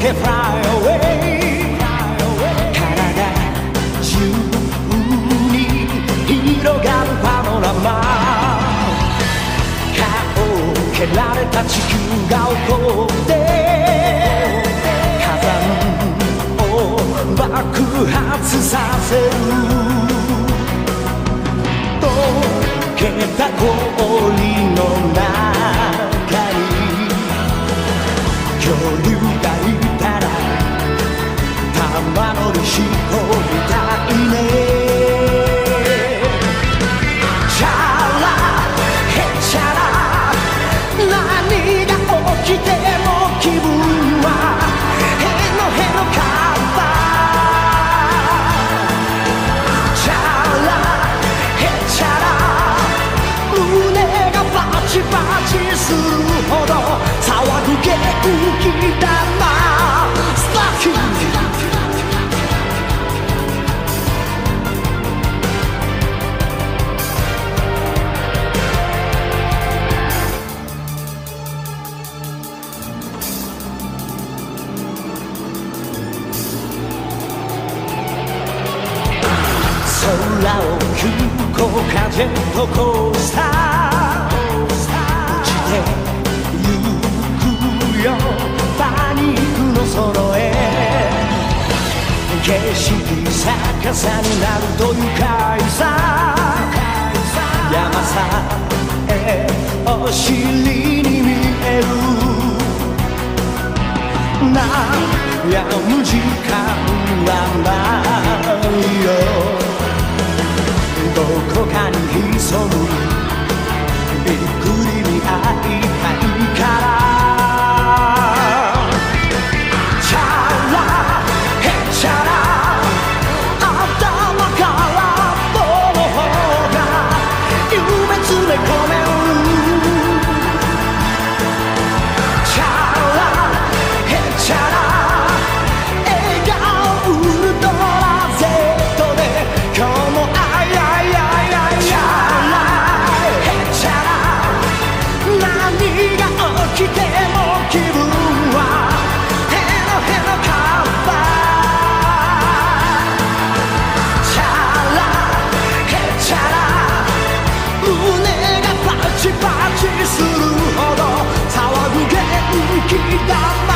て Fly away 体中に広がるパノラマ顔を蹴られた地球が怒って火山を爆発させる溶けた氷の中に恐竜がいたら玉乗りしこみたいねチャラヘチャラ何が起きても気分はヘノヘノカンパチャラヘチャラ胸がバチバチするほど騒ぐ元気玉スタッキー空を急降下ジェットコースター落ちてゆくよパニックの空へ景色逆さになると愉快さ山さえお尻に見える悩む時間はないよどこかに潜むびっくりに会いたいからチャラヘチャラ頭から棒の方が夢詰め込めるチャラヘチャラ笑顔ウルトラ Z で今日も来ても気分はヘロヘロカンパチャラヘチャラ胸がパチパチするほど騒ぐ元気玉